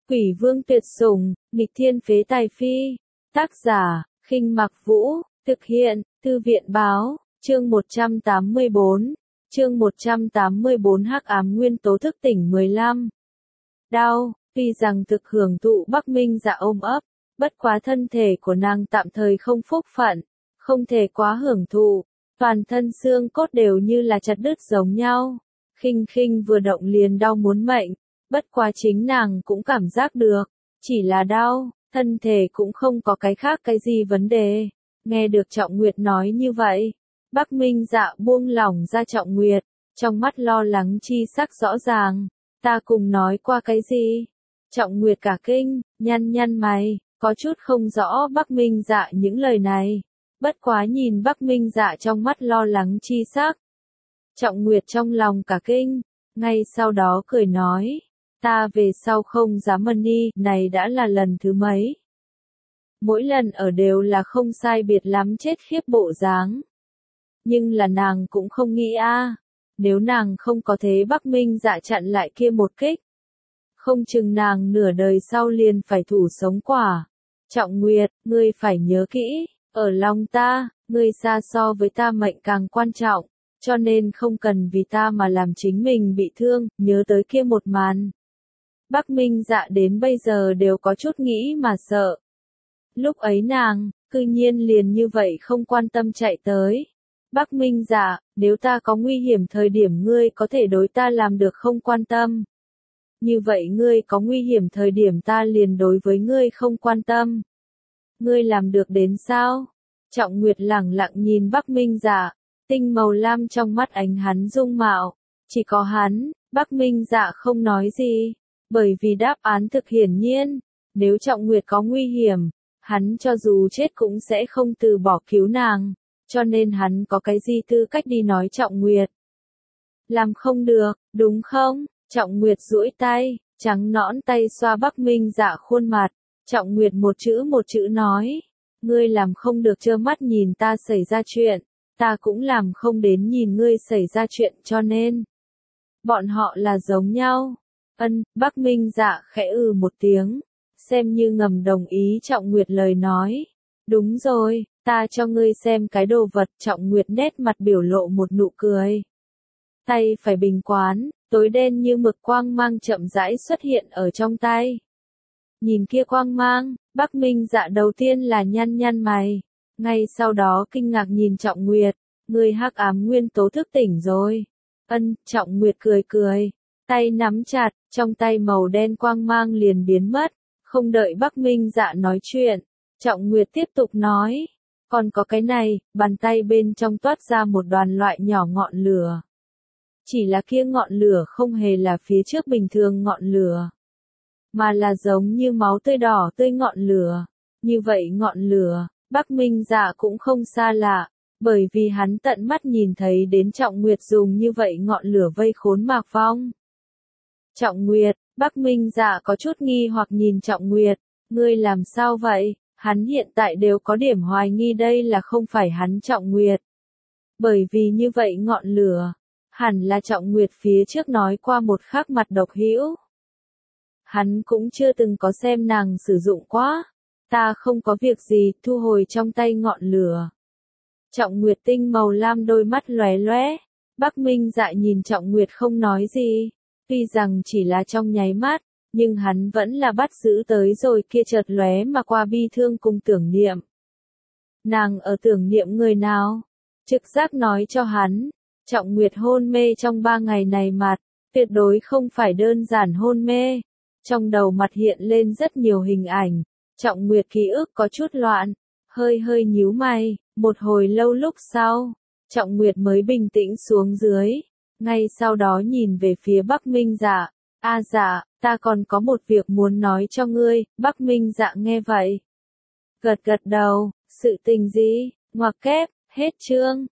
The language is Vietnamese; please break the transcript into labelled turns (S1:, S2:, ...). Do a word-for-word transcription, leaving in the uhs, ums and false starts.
S1: Quỷ vương tuyệt sủng, nghịch thiên phế tài phi. Tác giả, Khinh Mặc Vũ, thực hiện, Thư viện báo, chương một trăm tám mươi bốn. Chương một trăm tám mươi bốn Hắc ám nguyên tố thức tỉnh mười lăm. Đau, tuy rằng thực hưởng thụ Bắc Minh Dạ ôm ấp, bất quá thân thể của nàng tạm thời không phúc phận, không thể quá hưởng thụ, toàn thân xương cốt đều như là chặt đứt giống nhau. Khinh Khinh vừa động liền đau muốn mệnh, bất quá chính nàng cũng cảm giác được, chỉ là đau, thân thể cũng không có cái khác cái gì vấn đề. Nghe được Trọng Nguyệt nói như vậy, Bắc Minh Dạ buông lỏng ra Trọng Nguyệt, trong mắt lo lắng chi sắc rõ ràng. Ta cùng nói qua cái gì? Trọng Nguyệt cả kinh, nhăn nhăn mày, có chút không rõ Bắc Minh Dạ những lời này. Bất quá nhìn Bắc Minh Dạ trong mắt lo lắng chi sắc. Trọng Nguyệt trong lòng cả kinh, ngay sau đó cười nói, ta về sau không dám ân y, này đã là lần thứ mấy. Mỗi lần ở đều là không sai biệt lắm chết khiếp bộ dáng. Nhưng là nàng cũng không nghĩ a, nếu nàng không có thế Bắc Minh Dạ chặn lại kia một kích, không chừng nàng nửa đời sau liền phải thủ sống quả. Trọng Nguyệt, ngươi phải nhớ kỹ, ở lòng ta, ngươi xa so với ta mệnh càng quan trọng, cho nên không cần vì ta mà làm chính mình bị thương, nhớ tới kia một màn. Bắc Minh Dạ đến bây giờ đều có chút nghĩ mà sợ. Lúc ấy nàng, cư nhiên liền như vậy không quan tâm chạy tới. Bắc Minh Dạ, nếu ta có nguy hiểm thời điểm ngươi có thể đối ta làm được không quan tâm. Như vậy ngươi có nguy hiểm thời điểm ta liền đối với ngươi không quan tâm. Ngươi làm được đến sao? Trọng Nguyệt lẳng lặng nhìn Bắc Minh Dạ, tinh màu lam trong mắt ánh hắn dung mạo. Chỉ có hắn, Bắc Minh Dạ không nói gì, bởi vì đáp án thực hiển nhiên, nếu Trọng Nguyệt có nguy hiểm, hắn cho dù chết cũng sẽ không từ bỏ cứu nàng, cho nên hắn có cái gì tư cách đi nói Trọng Nguyệt. Làm không được, đúng không? Trọng Nguyệt duỗi tay, trắng nõn tay xoa Bắc Minh Dạ khuôn mặt, Trọng Nguyệt một chữ một chữ nói, ngươi làm không được trơ mắt nhìn ta xảy ra chuyện, ta cũng làm không đến nhìn ngươi xảy ra chuyện cho nên. Bọn họ là giống nhau. Ân, Bắc Minh Dạ khẽ ừ một tiếng, xem như ngầm đồng ý Trọng Nguyệt lời nói. Đúng rồi, ta cho ngươi xem cái đồ vật. Trọng Nguyệt nét mặt biểu lộ một nụ cười. Tay phải bình quán, tối đen như mực quang mang chậm rãi xuất hiện ở trong tay. Nhìn kia quang mang, Bắc Minh Dạ đầu tiên là nhăn nhăn mày, ngay sau đó kinh ngạc nhìn Trọng Nguyệt, ngươi hắc ám nguyên tố thức tỉnh rồi. Ân, Trọng Nguyệt cười cười, tay nắm chặt, trong tay màu đen quang mang liền biến mất, không đợi Bắc Minh Dạ nói chuyện, Trọng Nguyệt tiếp tục nói, còn có cái này, bàn tay bên trong toát ra một đoàn loại nhỏ ngọn lửa. Chỉ là kia ngọn lửa không hề là phía trước bình thường ngọn lửa, mà là giống như máu tươi đỏ tươi ngọn lửa. Như vậy ngọn lửa, Bắc Minh Dạ cũng không xa lạ, bởi vì hắn tận mắt nhìn thấy đến Trọng Nguyệt dùng như vậy ngọn lửa vây khốn Mạc Phong. Trọng Nguyệt, Bắc Minh Dạ có chút nghi hoặc nhìn Trọng Nguyệt, ngươi làm sao vậy? Hắn hiện tại đều có điểm hoài nghi đây là không phải hắn Trọng Nguyệt. Bởi vì như vậy ngọn lửa, hẳn là Trọng Nguyệt phía trước nói qua một khắc mặt độc hữu. Hắn cũng chưa từng có xem nàng sử dụng quá. Ta không có việc gì, thu hồi trong tay ngọn lửa. Trọng Nguyệt tinh màu lam đôi mắt lóe lóe. Bắc Minh Dạ nhìn Trọng Nguyệt không nói gì. Tuy rằng chỉ là trong nháy mắt, nhưng hắn vẫn là bắt giữ tới rồi kia chợt lóe mà qua bi thương cùng tưởng niệm. Nàng ở tưởng niệm người nào? Trực giác nói cho hắn, Trọng Nguyệt hôn mê trong ba ngày này mặt, tuyệt đối không phải đơn giản hôn mê. Trong đầu mặt hiện lên rất nhiều hình ảnh, Trọng Nguyệt ký ức có chút loạn, hơi hơi nhíu mày, một hồi lâu lúc sau, Trọng Nguyệt mới bình tĩnh xuống dưới, ngay sau đó nhìn về phía Bắc Minh Dạ, a dạ, ta còn có một việc muốn nói cho ngươi. Bắc Minh Dạ nghe vậy, gật gật đầu, sự tình gì, ngoặc kép, hết chương.